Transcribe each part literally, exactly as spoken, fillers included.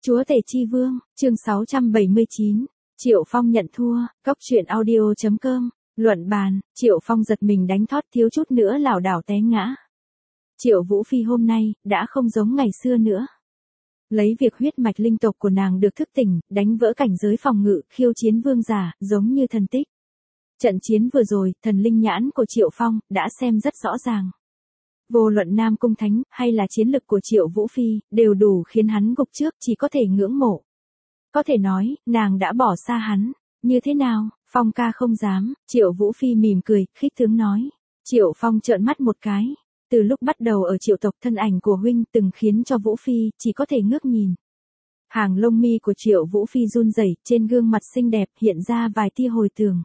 Chúa tể chi vương, chương sáu trăm bảy mươi chín. Triệu Phong nhận thua, Cốc truyện audio chấm com, luận bàn, Triệu Phong giật mình đánh thót thiếu chút nữa lảo đảo té ngã. Triệu Vũ Phi hôm nay, đã không giống ngày xưa nữa. Lấy việc huyết mạch linh tộc của nàng được thức tỉnh, đánh vỡ cảnh giới phòng ngự, khiêu chiến vương giả, giống như thần tích. Trận chiến vừa rồi, thần linh nhãn của Triệu Phong, đã xem rất rõ ràng. Vô luận Nam Cung Thánh, hay là chiến lực của Triệu Vũ Phi, đều đủ khiến hắn gục trước, chỉ có thể ngưỡng mộ. Có thể nói, nàng đã bỏ xa hắn. Như thế nào, Phong ca không dám, Triệu Vũ Phi mỉm cười, khích tướng nói. Triệu Phong trợn mắt một cái. Từ lúc bắt đầu ở Triệu tộc, thân ảnh của huynh từng khiến cho Vũ Phi, chỉ có thể ngước nhìn. Hàng lông mi của Triệu Vũ Phi run rẩy, trên gương mặt xinh đẹp hiện ra vài tia hồi tưởng.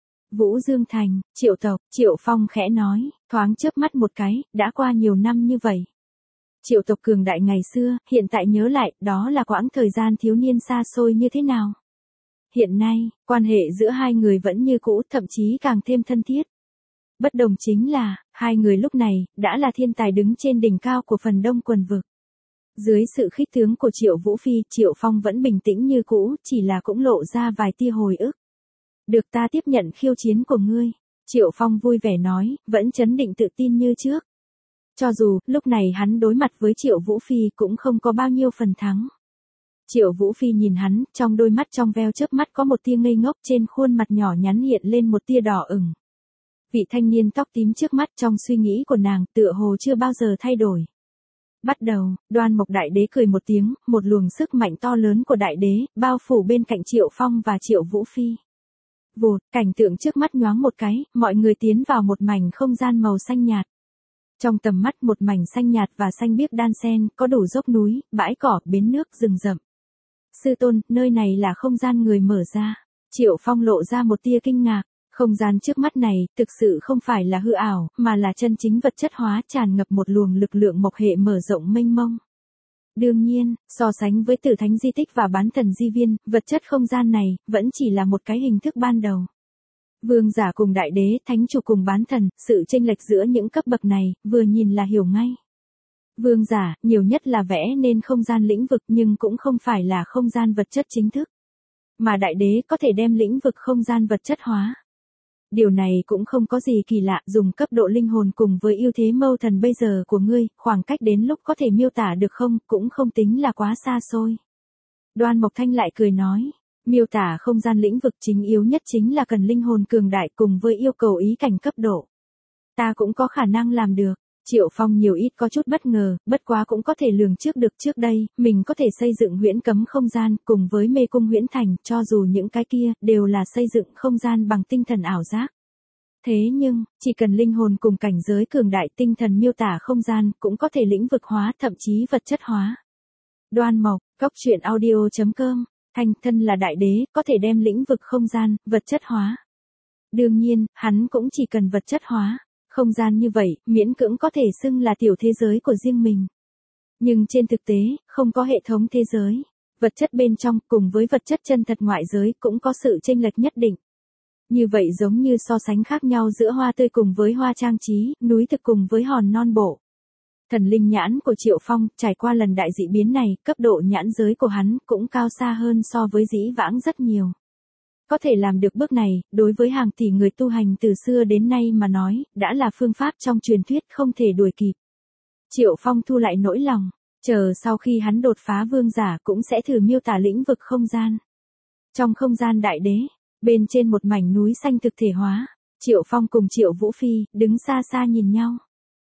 Vũ Dương Thành, Triệu tộc, Triệu Phong khẽ nói, thoáng chớp mắt một cái, đã qua nhiều năm như vậy. Triệu tộc cường đại ngày xưa, hiện tại nhớ lại, đó là quãng thời gian thiếu niên xa xôi như thế nào. Hiện nay, quan hệ giữa hai người vẫn như cũ, thậm chí càng thêm thân thiết. Bất đồng chính là, hai người lúc này, đã là thiên tài đứng trên đỉnh cao của phần đông quần vực. Dưới sự khích tướng của Triệu Vũ Phi, Triệu Phong vẫn bình tĩnh như cũ, chỉ là cũng lộ ra vài tia hồi ức. Được ta tiếp nhận khiêu chiến của ngươi. Triệu Phong vui vẻ nói, vẫn trấn định tự tin như trước. Cho dù, lúc này hắn đối mặt với Triệu Vũ Phi cũng không có bao nhiêu phần thắng. Triệu Vũ Phi nhìn hắn, trong đôi mắt trong veo chớp mắt có một tia ngây ngốc, trên khuôn mặt nhỏ nhắn hiện lên một tia đỏ ửng. Vị thanh niên tóc tím trước mắt trong suy nghĩ của nàng tựa hồ chưa bao giờ thay đổi. Bắt đầu, Đoan Mộc Đại Đế cười một tiếng, một luồng sức mạnh to lớn của Đại Đế, bao phủ bên cạnh Triệu Phong và Triệu Vũ Phi. Vụt, cảnh tượng trước mắt nhoáng một cái, mọi người tiến vào một mảnh không gian màu xanh nhạt. Trong tầm mắt một mảnh xanh nhạt và xanh biếc đan xen, có đủ dốc núi, bãi cỏ, bến nước, rừng rậm. Sư tôn, nơi này là không gian người mở ra. Triệu Phong lộ ra một tia kinh ngạc. Không gian trước mắt này, thực sự không phải là hư ảo, mà là chân chính vật chất hóa, tràn ngập một luồng lực lượng mộc hệ mở rộng mênh mông. Đương nhiên, so sánh với Tử Thánh di tích và Bán Thần di viên, vật chất không gian này, vẫn chỉ là một cái hình thức ban đầu. Vương giả cùng Đại Đế, Thánh chủ cùng Bán Thần, sự chênh lệch giữa những cấp bậc này, vừa nhìn là hiểu ngay. Vương giả, nhiều nhất là vẽ nên không gian lĩnh vực nhưng cũng không phải là không gian vật chất chính thức. Mà Đại Đế có thể đem lĩnh vực không gian vật chất hóa. Điều này cũng không có gì kỳ lạ, dùng cấp độ linh hồn cùng với ưu thế mâu thần bây giờ của ngươi, khoảng cách đến lúc có thể miêu tả được không, cũng không tính là quá xa xôi. Đoan Mộc Thanh lại cười nói, miêu tả không gian lĩnh vực chính yếu nhất chính là cần linh hồn cường đại cùng với yêu cầu ý cảnh cấp độ. Ta cũng có khả năng làm được. Triệu Phong nhiều ít có chút bất ngờ, bất quá cũng có thể lường trước được trước đây, mình có thể xây dựng huyễn cấm không gian cùng với mê cung huyễn thành, cho dù những cái kia đều là xây dựng không gian bằng tinh thần ảo giác. Thế nhưng, chỉ cần linh hồn cùng cảnh giới cường đại tinh thần miêu tả không gian cũng có thể lĩnh vực hóa thậm chí vật chất hóa. Đoan Mộc, Cốc truyện audio chấm com, Thanh thân là Đại Đế, có thể đem lĩnh vực không gian, vật chất hóa. Đương nhiên, hắn cũng chỉ cần vật chất hóa. Không gian như vậy, miễn cưỡng có thể xưng là tiểu thế giới của riêng mình. Nhưng trên thực tế, không có hệ thống thế giới. Vật chất bên trong cùng với vật chất chân thật ngoại giới cũng có sự chênh lệch nhất định. Như vậy giống như so sánh khác nhau giữa hoa tươi cùng với hoa trang trí, núi thực cùng với hòn non bộ. Thần linh nhãn của Triệu Phong, trải qua lần đại dị biến này, cấp độ nhãn giới của hắn cũng cao xa hơn so với dĩ vãng rất nhiều. Có thể làm được bước này, đối với hàng tỷ người tu hành từ xưa đến nay mà nói, đã là phương pháp trong truyền thuyết không thể đuổi kịp. Triệu Phong thu lại nỗi lòng, chờ sau khi hắn đột phá vương giả cũng sẽ thử miêu tả lĩnh vực không gian. Trong không gian Đại Đế, bên trên một mảnh núi xanh thực thể hóa, Triệu Phong cùng Triệu Vũ Phi, đứng xa xa nhìn nhau.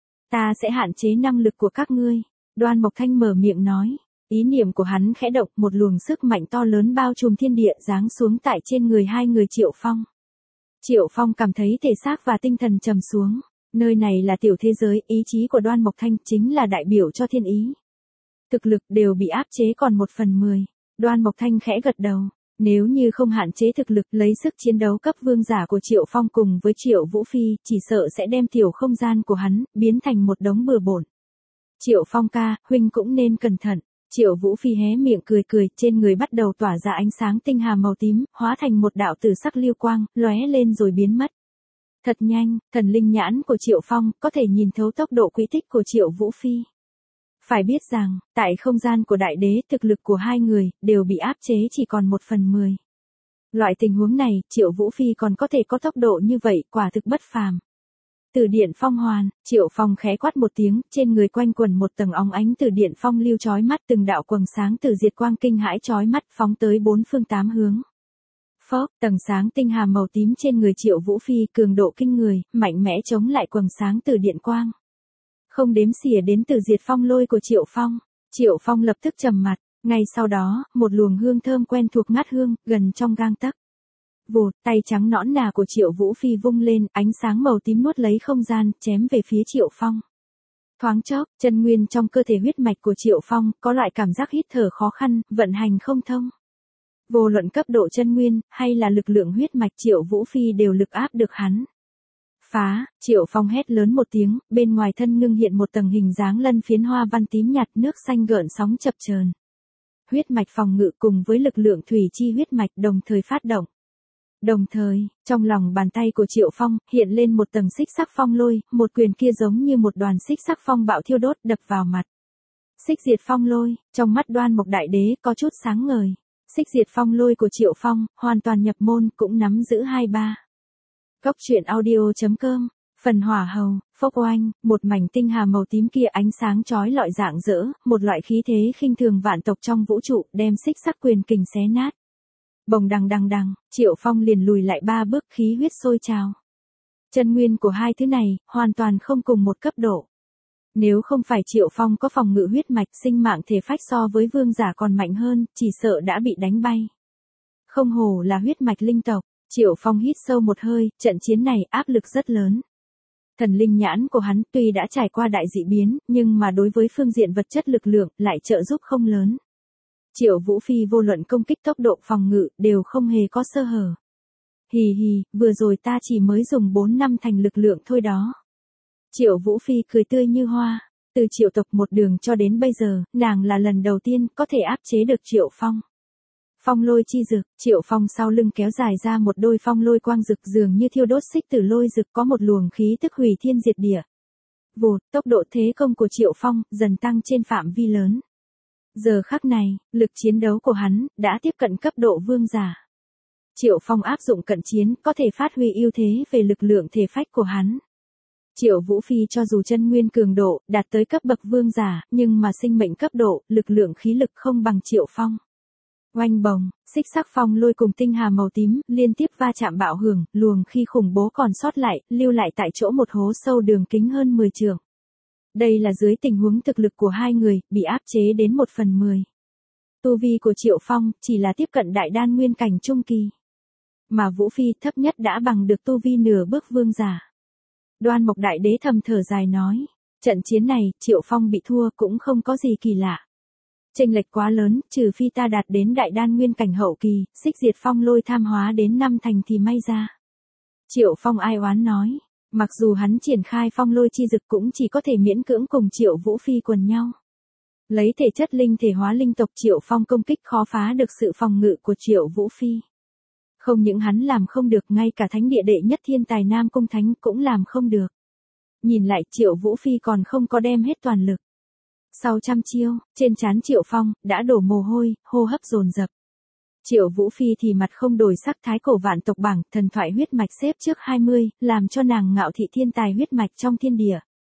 Ta sẽ hạn chế năng lực của các ngươi, Đoan Mộc Thanh mở miệng nói. Ý niệm của hắn khẽ động, một luồng sức mạnh to lớn bao trùm thiên địa giáng xuống tại trên người hai người Triệu Phong. Triệu Phong cảm thấy thể xác và tinh thần trầm xuống. Nơi này là tiểu thế giới, ý chí của Đoan Mộc Thanh chính là đại biểu cho thiên ý. Thực lực đều bị áp chế còn một phần mười. Đoan Mộc Thanh khẽ gật đầu. Nếu như không hạn chế thực lực lấy sức chiến đấu cấp vương giả của Triệu Phong cùng với Triệu Vũ Phi, chỉ sợ sẽ đem tiểu không gian của hắn, biến thành một đống bừa bộn. Triệu Phong ca, huynh cũng nên cẩn thận. Triệu Vũ Phi hé miệng cười cười, trên người bắt đầu tỏa ra ánh sáng tinh hà màu tím, hóa thành một đạo tử sắc lưu quang, lóe lên rồi biến mất. Thật nhanh, thần linh nhãn của Triệu Phong có thể nhìn thấu tốc độ quỹ tích của Triệu Vũ Phi. Phải biết rằng, tại không gian của đại đế thực lực của hai người đều bị áp chế chỉ còn một phần mười. Loại tình huống này, Triệu Vũ Phi còn có thể có tốc độ như vậy, quả thực bất phàm. Từ điện phong hoàn, Triệu Phong khẽ quát một tiếng, trên người quanh quần một tầng óng ánh từ điện phong lưu chói mắt, từng đạo quầng sáng từ diệt quang kinh hãi chói mắt phóng tới bốn phương tám hướng. Phốc, tầng sáng tinh hà màu tím trên người Triệu Vũ Phi cường độ kinh người, mạnh mẽ chống lại quầng sáng từ điện quang. Không đếm xỉa đến từ diệt phong lôi của Triệu Phong. Triệu Phong lập tức trầm mặt, ngay sau đó, một luồng hương thơm quen thuộc ngát hương, gần trong gang tấc. Vụt, tay trắng nõn nà của Triệu Vũ Phi vung lên, ánh sáng màu tím nuốt lấy không gian, chém về phía Triệu Phong. Thoáng chốc, chân nguyên trong cơ thể huyết mạch của Triệu Phong có loại cảm giác hít thở khó khăn, vận hành không thông. Vô luận cấp độ chân nguyên hay là lực lượng huyết mạch, Triệu Vũ Phi đều lực áp được hắn. Phá, Triệu Phong hét lớn một tiếng, bên ngoài thân ngưng hiện một tầng hình dáng lân phiến hoa văn tím nhạt, nước xanh gợn sóng chập chờn. Huyết mạch phòng ngự cùng với lực lượng thủy chi huyết mạch đồng thời phát động. Đồng thời, trong lòng bàn tay của Triệu Phong hiện lên một tầng xích sắc phong lôi, một quyền kia giống như một đoàn xích sắc phong bạo thiêu đốt đập vào mặt. Xích diệt phong lôi, trong mắt Đoan Mộc Đại Đế có chút sáng ngời. Xích diệt phong lôi của Triệu Phong, hoàn toàn nhập môn, cũng nắm giữ hai ba. Cốc truyện audio chấm com, phần hỏa hầu, phốc oanh, một mảnh tinh hà màu tím kia ánh sáng chói lọi rạng rỡ, một loại khí thế khinh thường vạn tộc trong vũ trụ, đem xích sắc quyền kình xé nát. Bồng đằng đằng đằng, Triệu Phong liền lùi lại ba bước, khí huyết sôi trào. Chân nguyên của hai thứ này, hoàn toàn không cùng một cấp độ. Nếu không phải Triệu Phong có phòng ngự huyết mạch, sinh mạng thể phách so với vương giả còn mạnh hơn, chỉ sợ đã bị đánh bay. Không hổ là huyết mạch linh tộc, Triệu Phong hít sâu một hơi, trận chiến này áp lực rất lớn. Thần linh nhãn của hắn tuy đã trải qua đại dị biến, nhưng mà đối với phương diện vật chất lực lượng lại trợ giúp không lớn. Triệu Vũ Phi vô luận công kích tốc độ phòng ngự đều không hề có sơ hở. Hì hì, vừa rồi ta chỉ mới dùng bốn năm thành lực lượng thôi đó. Triệu Vũ Phi cười tươi như hoa, từ Triệu tộc một đường cho đến bây giờ, nàng là lần đầu tiên có thể áp chế được Triệu Phong. Phong lôi chi dực, Triệu Phong sau lưng kéo dài ra một đôi phong lôi quang dực dường như thiêu đốt xích tử lôi dực, có một luồng khí tức hủy thiên diệt địa. Vụt, tốc độ thế công của Triệu Phong dần tăng trên phạm vi lớn. Giờ khắc này, lực chiến đấu của hắn đã tiếp cận cấp độ vương giả. Triệu Phong áp dụng cận chiến có thể phát huy ưu thế về lực lượng thể phách của hắn. Triệu Vũ Phi cho dù chân nguyên cường độ đạt tới cấp bậc vương giả, nhưng mà sinh mệnh cấp độ, lực lượng khí lực không bằng Triệu Phong. Oanh bồng, xích sắc phong lôi cùng tinh hà màu tím liên tiếp va chạm bạo hưởng, luồng khí khủng bố còn sót lại, lưu lại tại chỗ một hố sâu đường kính hơn mười trượng. Đây là dưới tình huống thực lực của hai người bị áp chế đến một phần mười. Tu vi của Triệu Phong chỉ là tiếp cận đại đan nguyên cảnh trung kỳ, mà Vũ Phi thấp nhất đã bằng được tu vi nửa bước vương giả. Đoan Mộc Đại Đế thầm thở dài nói, trận chiến này Triệu Phong bị thua cũng không có gì kỳ lạ. Chênh lệch quá lớn, trừ phi ta đạt đến đại đan nguyên cảnh hậu kỳ, xích diệt phong lôi tham hóa đến năm thành thì may ra. Triệu Phong ai oán nói, mặc dù hắn triển khai phong lôi chi dực cũng chỉ có thể miễn cưỡng cùng Triệu Vũ Phi quần nhau. Lấy thể chất linh thể hóa linh tộc, Triệu Phong công kích khó phá được sự phòng ngự của Triệu Vũ Phi. Không những hắn làm không được, ngay cả thánh địa đệ nhất thiên tài Nam Cung Thánh cũng làm không được. Nhìn lại Triệu Vũ Phi còn không có đem hết toàn lực. Sau trăm chiêu, trên trán Triệu Phong đã đổ mồ hôi, hô hấp dồn dập. Triệu Vũ Phi thì mặt không đổi sắc, thái cổ vạn tộc bảng, thần thoại huyết mạch xếp trước hai mươi, làm cho nàng ngạo thị thiên tài huyết mạch trong thiên địa.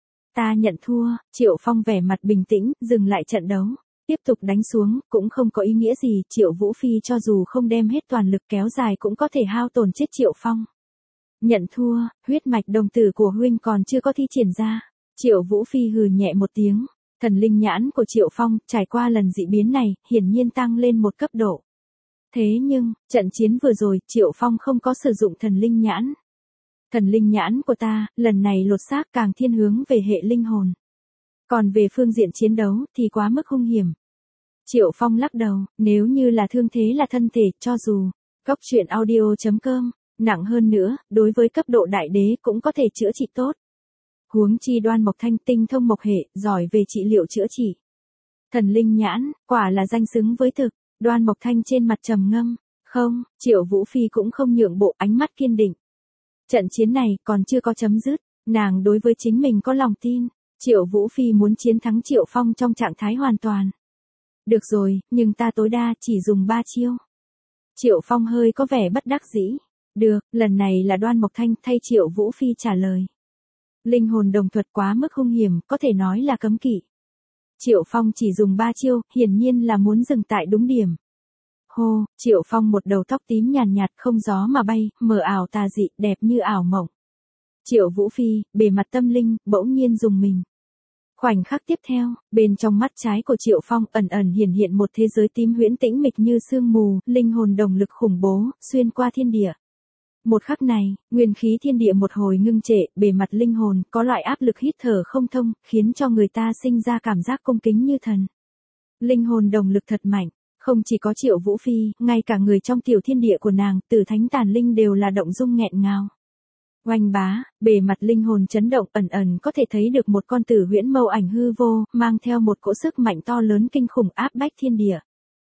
Ta nhận thua, Triệu Phong vẻ mặt bình tĩnh, dừng lại trận đấu. Tiếp tục đánh xuống, cũng không có ý nghĩa gì, Triệu Vũ Phi cho dù không đem hết toàn lực kéo dài cũng có thể hao tổn chết Triệu Phong. Nhận thua, huyết mạch đồng tử của huynh còn chưa có thi triển ra. Triệu Vũ Phi hừ nhẹ một tiếng. Thần linh nhãn của Triệu Phong, trải qua lần dị biến này, hiển nhiên tăng lên một cấp độ. Thế nhưng, trận chiến vừa rồi, Triệu Phong không có sử dụng thần linh nhãn. Thần linh nhãn của ta, lần này lột xác càng thiên hướng về hệ linh hồn. Còn về phương diện chiến đấu, thì quá mức hung hiểm. Triệu Phong lắc đầu, nếu như là thương thế là thân thể, cho dù, cốc truyện audio chấm com, nặng hơn nữa, đối với cấp độ đại đế cũng có thể chữa trị tốt. Huống chi Đoan Mộc Thanh tinh thông mộc hệ, giỏi về trị liệu chữa trị. Thần linh nhãn, quả là danh xứng với thực. Đoan Mộc Thanh trên mặt trầm ngâm, không, Triệu Vũ Phi cũng không nhượng bộ, ánh mắt kiên định. Trận chiến này còn chưa có chấm dứt, nàng đối với chính mình có lòng tin. Triệu Vũ Phi muốn chiến thắng Triệu Phong trong trạng thái hoàn toàn. Được rồi, nhưng ta tối đa chỉ dùng ba chiêu. Triệu Phong hơi có vẻ bất đắc dĩ. Được, lần này là Đoan Mộc Thanh thay Triệu Vũ Phi trả lời. Linh hồn đồng thuật quá mức hung hiểm, có thể nói là cấm kỵ. Triệu Phong chỉ dùng ba chiêu, hiển nhiên là muốn dừng tại đúng điểm. Hô, Triệu Phong một đầu tóc tím nhàn nhạt, không gió mà bay, mờ ảo tà dị, đẹp như ảo mộng. Triệu Vũ Phi, bề mặt tâm linh, bỗng nhiên rùng mình. Khoảnh khắc tiếp theo, bên trong mắt trái của Triệu Phong ẩn ẩn hiển hiện một thế giới tím huyễn tĩnh mịch như sương mù, linh hồn đồng lực khủng bố, xuyên qua thiên địa. Một khắc này, nguyên khí thiên địa một hồi ngưng trệ, bề mặt linh hồn có loại áp lực hít thở không thông, khiến cho người ta sinh ra cảm giác cung kính như thần. Linh hồn đồng lực thật mạnh, không chỉ có Triệu Vũ Phi, ngay cả người trong tiểu thiên địa của nàng, Tử Thánh Tàn Linh đều là động dung nghẹn ngào. Oanh bá, bề mặt linh hồn chấn động, ẩn ẩn có thể thấy được một con tử huyễn mâu ảnh hư vô, mang theo một cỗ sức mạnh to lớn kinh khủng áp bách thiên địa.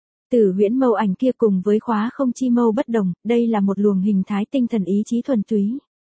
Tử huyễn mâu ảnh kia cùng với khóa không chi mâu bất đồng, đây là một luồng hình thái tinh thần ý chí thuần túy.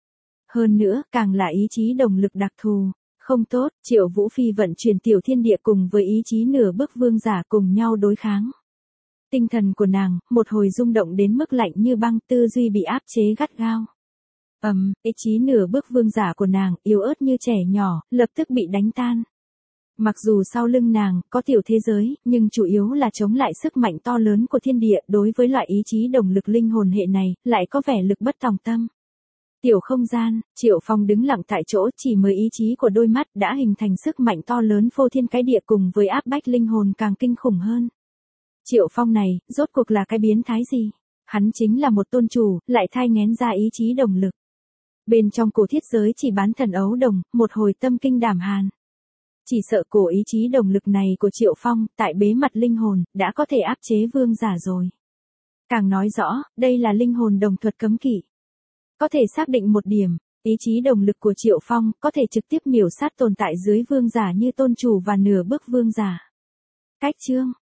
Hơn nữa, càng là ý chí đồng lực đặc thù. Không tốt, Triệu Vũ Phi vận chuyển tiểu thiên địa cùng với ý chí nửa bước vương giả cùng nhau đối kháng. Tinh thần của nàng, một hồi rung động đến mức lạnh như băng, tư duy bị áp chế gắt gao. Ầm, um, ý chí nửa bước vương giả của nàng, yếu ớt như trẻ nhỏ, lập tức bị đánh tan. Mặc dù sau lưng nàng có tiểu thế giới, nhưng chủ yếu là chống lại sức mạnh to lớn của thiên địa, đối với loại ý chí đồng lực linh hồn hệ này, lại có vẻ lực bất tòng tâm. Tiểu không gian, Triệu Phong đứng lặng tại chỗ, chỉ mới ý chí của đôi mắt đã hình thành sức mạnh to lớn phô thiên cái địa cùng với áp bách linh hồn càng kinh khủng hơn. Triệu Phong này, rốt cuộc là cái biến thái gì? Hắn chính là một tôn chủ, lại thai nghén ra ý chí đồng lực. Bên trong cổ thiết giới chỉ bán thần ấu đồng, một hồi tâm kinh đảm hàn. Chỉ sợ cổ ý chí đồng lực này của Triệu Phong, tại bế mặt linh hồn, đã có thể áp chế vương giả rồi. Càng nói rõ, đây là linh hồn đồng thuật cấm kỵ. Có thể xác định một điểm, ý chí đồng lực của Triệu Phong có thể trực tiếp miểu sát tồn tại dưới vương giả như tôn chủ và nửa bước vương giả. Cách chương